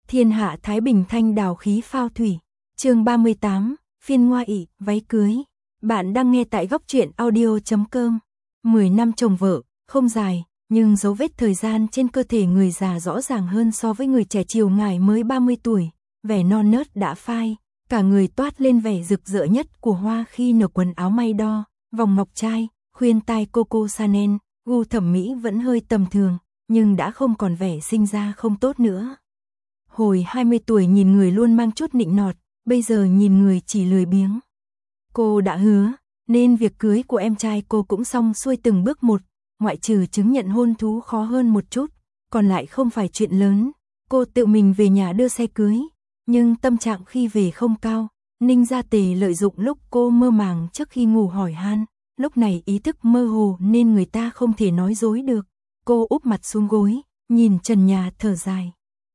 Thiên hạ thái bình thanh đào khí phao thủy. Chương 38, phiên ngoại ỷ, váy cưới. Bạn đang nghe tại góc truyện audio.com. 10 năm chồng vợ, không dài, nhưng dấu vết thời gian trên cơ thể người già rõ ràng hơn so với người trẻ. Chiều ngài mới 30 tuổi, vẻ non nớt đã phai, cả người toát lên vẻ rực rỡ nhất của hoa khi nở quần áo may đo, vòng ngọc trai, khuyên tai Coco Chanel, gu thẩm mỹ vẫn hơi tầm thường, nhưng đã không còn vẻ sinh ra không tốt nữa. Hồi 20 tuổi nhìn người luôn mang chút nịnh nọt, bây giờ nhìn người chỉ lười biếng. Cô đã hứa, nên việc cưới của em trai cô cũng xong xuôi từng bước một, ngoại trừ chứng nhận hôn thú khó hơn một chút, còn lại không phải chuyện lớn. Cô tự mình về nhà đưa xe cưới, nhưng tâm trạng khi về không cao. Ninh Gia Tề lợi dụng lúc cô mơ màng trước khi ngủ hỏi han, lúc này ý thức mơ hồ nên người ta không thể nói dối được. Cô úp mặt xuống gối, nhìn trần nhà thở dài.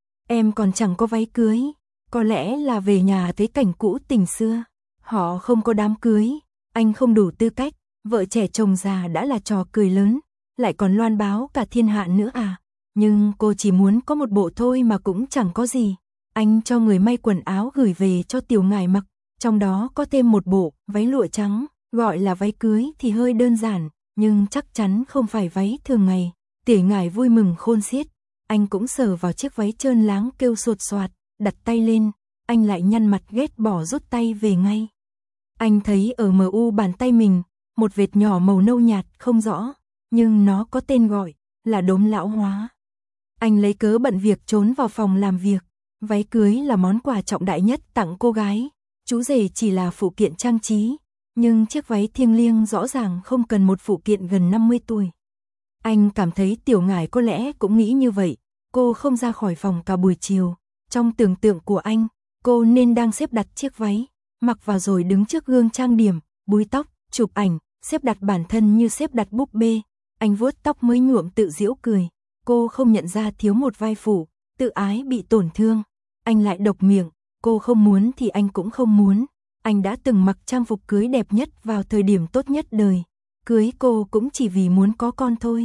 Em còn chẳng có váy cưới, có lẽ là về nhà thấy cảnh cũ tình xưa. Họ không có đám cưới, anh không đủ tư cách, vợ trẻ chồng già đã là trò cười lớn, lại còn loan báo cả thiên hạ nữa à. Nhưng cô chỉ muốn có một bộ thôi mà cũng chẳng có gì. Anh cho người may quần áo gửi về cho Tiểu Ngải mặc, trong đó có thêm một bộ váy lụa trắng, gọi là váy cưới thì hơi đơn giản, nhưng chắc chắn không phải váy thường ngày. Tiểu Ngải vui mừng khôn xiết, anh cũng sờ vào chiếc váy trơn láng kêu sột soạt, đặt tay lên, anh lại nhăn mặt ghét bỏ rút tay về ngay. Anh thấy ở MU bàn tay mình, một vệt nhỏ màu nâu nhạt không rõ, nhưng nó có tên gọi là đốm lão hóa. Anh lấy cớ bận việc trốn vào phòng làm việc. Váy cưới là món quà trọng đại nhất tặng cô gái, chú rể chỉ là phụ kiện trang trí, nhưng chiếc váy thiêng liêng rõ ràng không cần một phụ kiện gần 50 tuổi. Anh cảm thấy Tiểu Ngải có lẽ cũng nghĩ như vậy, cô không ra khỏi phòng cả buổi chiều. Trong tưởng tượng của anh, cô nên đang xếp đặt chiếc váy, mặc vào rồi đứng trước gương trang điểm, búi tóc, chụp ảnh, xếp đặt bản thân như xếp đặt búp bê. Anh vuốt tóc mới nhuộm tự giễu cười, cô không nhận ra thiếu một vai phụ, tự ái bị tổn thương. Anh lại độc miệng, cô không muốn thì anh cũng không muốn. Anh đã từng mặc trang phục cưới đẹp nhất vào thời điểm tốt nhất đời. Cưới cô cũng chỉ vì muốn có con thôi.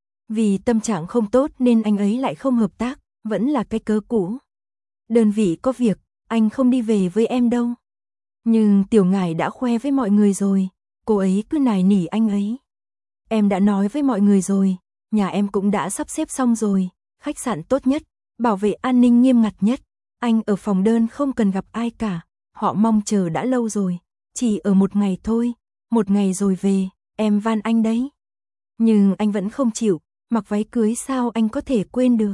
Vì tâm trạng không tốt nên anh ấy lại không hợp tác, vẫn là cái cớ cũ. Đơn vị có việc, anh không đi về với em đâu. Nhưng Tiểu Ngải đã khoe với mọi người rồi, cô ấy cứ nài nỉ anh ấy. Em đã nói với mọi người rồi, nhà em cũng đã sắp xếp xong rồi, khách sạn tốt nhất, bảo vệ an ninh nghiêm ngặt nhất. Anh ở phòng đơn không cần gặp ai cả, họ mong chờ đã lâu rồi, chỉ ở một ngày thôi, một ngày rồi về, em van anh đấy. Nhưng anh vẫn không chịu, mặc váy cưới sao anh có thể quên được.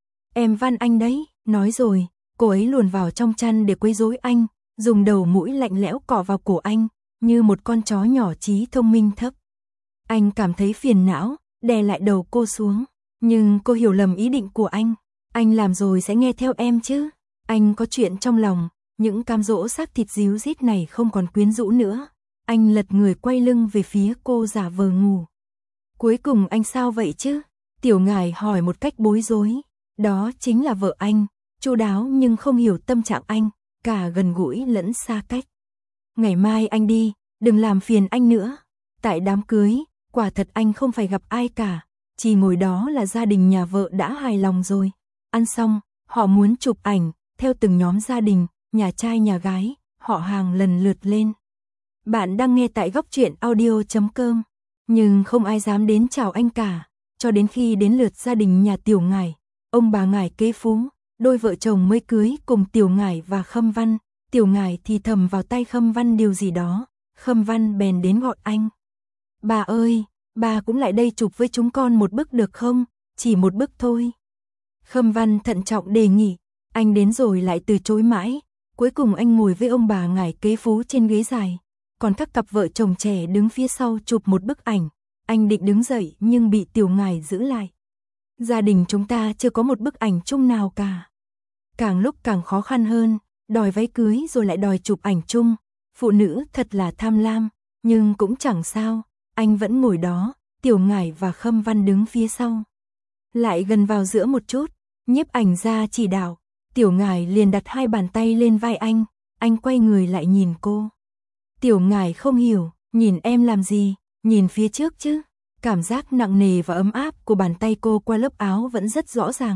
Em van anh đấy, nói rồi, cô ấy luồn vào trong chăn để quấy rối anh, dùng đầu mũi lạnh lẽo cọ vào cổ anh, như một con chó nhỏ trí thông minh thấp. Anh cảm thấy phiền não, đè lại đầu cô xuống, nhưng cô hiểu lầm ý định của anh làm rồi sẽ nghe theo em chứ. Anh có chuyện trong lòng, những cám dỗ xác thịt díu dít này không còn quyến rũ nữa. Anh lật người quay lưng về phía cô giả vờ ngủ. Cuối cùng anh sao vậy chứ? Tiểu Ngải hỏi một cách bối rối. Đó chính là vợ anh, chu đáo nhưng không hiểu tâm trạng anh, cả gần gũi lẫn xa cách. Ngày mai anh đi, đừng làm phiền anh nữa. Tại đám cưới, quả thật anh không phải gặp ai cả, chỉ ngồi đó là gia đình nhà vợ đã hài lòng rồi. Ăn xong, họ muốn chụp ảnh, theo từng nhóm gia đình, nhà trai nhà gái, họ hàng lần lượt lên. Bạn đang nghe tại góc truyện audio.com, nhưng không ai dám đến chào anh cả, cho đến khi đến lượt gia đình nhà Tiểu Ngải, ông bà Ngải kế phú, đôi vợ chồng mới cưới cùng Tiểu Ngải và Khâm Văn. Tiểu Ngải thì thầm vào tay Khâm Văn điều gì đó, Khâm Văn bèn đến gọi anh. Bà ơi, bà cũng lại đây chụp với chúng con một bức được không? Chỉ một bức thôi. Khâm Văn thận trọng đề nghị. Anh đến rồi lại từ chối mãi, cuối cùng anh ngồi với ông bà Ngải kế phú trên ghế dài, còn các cặp vợ chồng trẻ đứng phía sau chụp một bức ảnh. Anh định đứng dậy nhưng bị Tiểu Ngải giữ lại. Gia đình chúng ta chưa có một bức ảnh chung nào cả. Càng lúc càng khó khăn hơn, đòi váy cưới rồi lại đòi chụp ảnh chung. Phụ nữ thật là tham lam, nhưng cũng chẳng sao, anh vẫn ngồi đó, Tiểu Ngải và Khâm Văn đứng phía sau. Lại gần vào giữa một chút, nhiếp ảnh ra chỉ đạo. Tiểu Ngải liền đặt hai bàn tay lên vai anh quay người lại nhìn cô. Tiểu Ngải không hiểu, nhìn em làm gì, nhìn phía trước chứ. Cảm giác nặng nề và ấm áp của bàn tay cô qua lớp áo vẫn rất rõ ràng.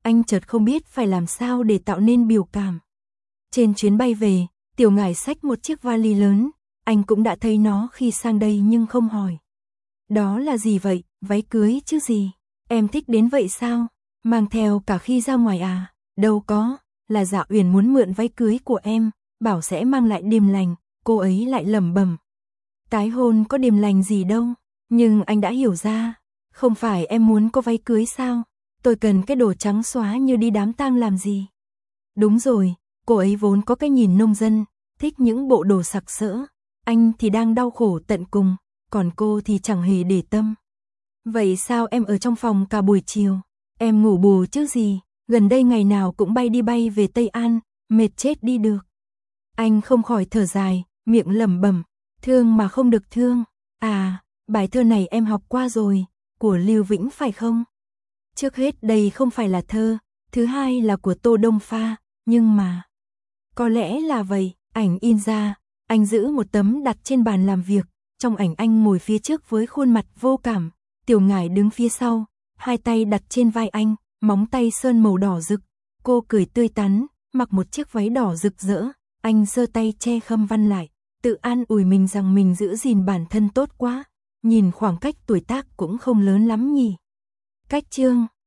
Anh chợt không biết phải làm sao để tạo nên biểu cảm. Trên chuyến bay về, Tiểu Ngải xách một chiếc vali lớn, anh cũng đã thấy nó khi sang đây nhưng không hỏi. Đó là gì vậy, váy cưới chứ gì? Em thích đến vậy sao? Mang theo cả khi ra ngoài à? Đâu có, là Dạ Uyển muốn mượn váy cưới của em, bảo sẽ mang lại điềm lành, cô ấy lại lẩm bẩm. Tái hôn có điềm lành gì đâu, nhưng anh đã hiểu ra, không phải em muốn có váy cưới sao? Tôi cần cái đồ trắng xóa như đi đám tang làm gì? Đúng rồi, cô ấy vốn có cái nhìn nông dân, thích những bộ đồ sặc sỡ, anh thì đang đau khổ tận cùng, còn cô thì chẳng hề để tâm. Vậy sao em ở trong phòng cả buổi chiều? Em ngủ bù chứ gì, gần đây ngày nào cũng bay đi bay về Tây An, mệt chết đi được. Anh không khỏi thở dài, miệng lẩm bẩm, thương mà không được thương. À, bài thơ này em học qua rồi, của Lưu Vĩnh phải không? Trước hết đây không phải là thơ, thứ hai là của Tô Đông Pha, nhưng mà... Có lẽ là vậy, ảnh in ra, anh giữ một tấm đặt trên bàn làm việc, trong ảnh anh ngồi phía trước với khuôn mặt vô cảm, Tiểu Ngải đứng phía sau, hai tay đặt trên vai anh, móng tay sơn màu đỏ rực, cô cười tươi tắn, mặc một chiếc váy đỏ rực rỡ, anh giơ tay che khâm văn lại, tự an ủi mình rằng mình giữ gìn bản thân tốt quá, nhìn khoảng cách tuổi tác cũng không lớn lắm nhỉ. Cách chương